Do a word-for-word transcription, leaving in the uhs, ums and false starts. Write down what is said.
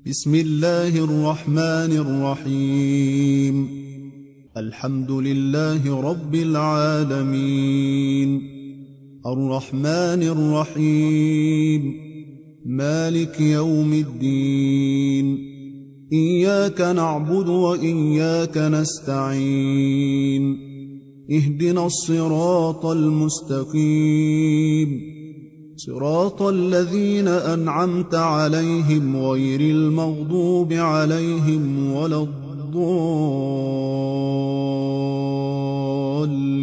بسم الله الرحمن الرحيم. الحمد لله رب العالمين، الرحمن الرحيم، مالك يوم الدين، إياك نعبد وإياك نستعين، اهدنا الصراط المستقيم، صراط الذين أنعمت عليهم غير المغضوب عليهم ولا الضالين.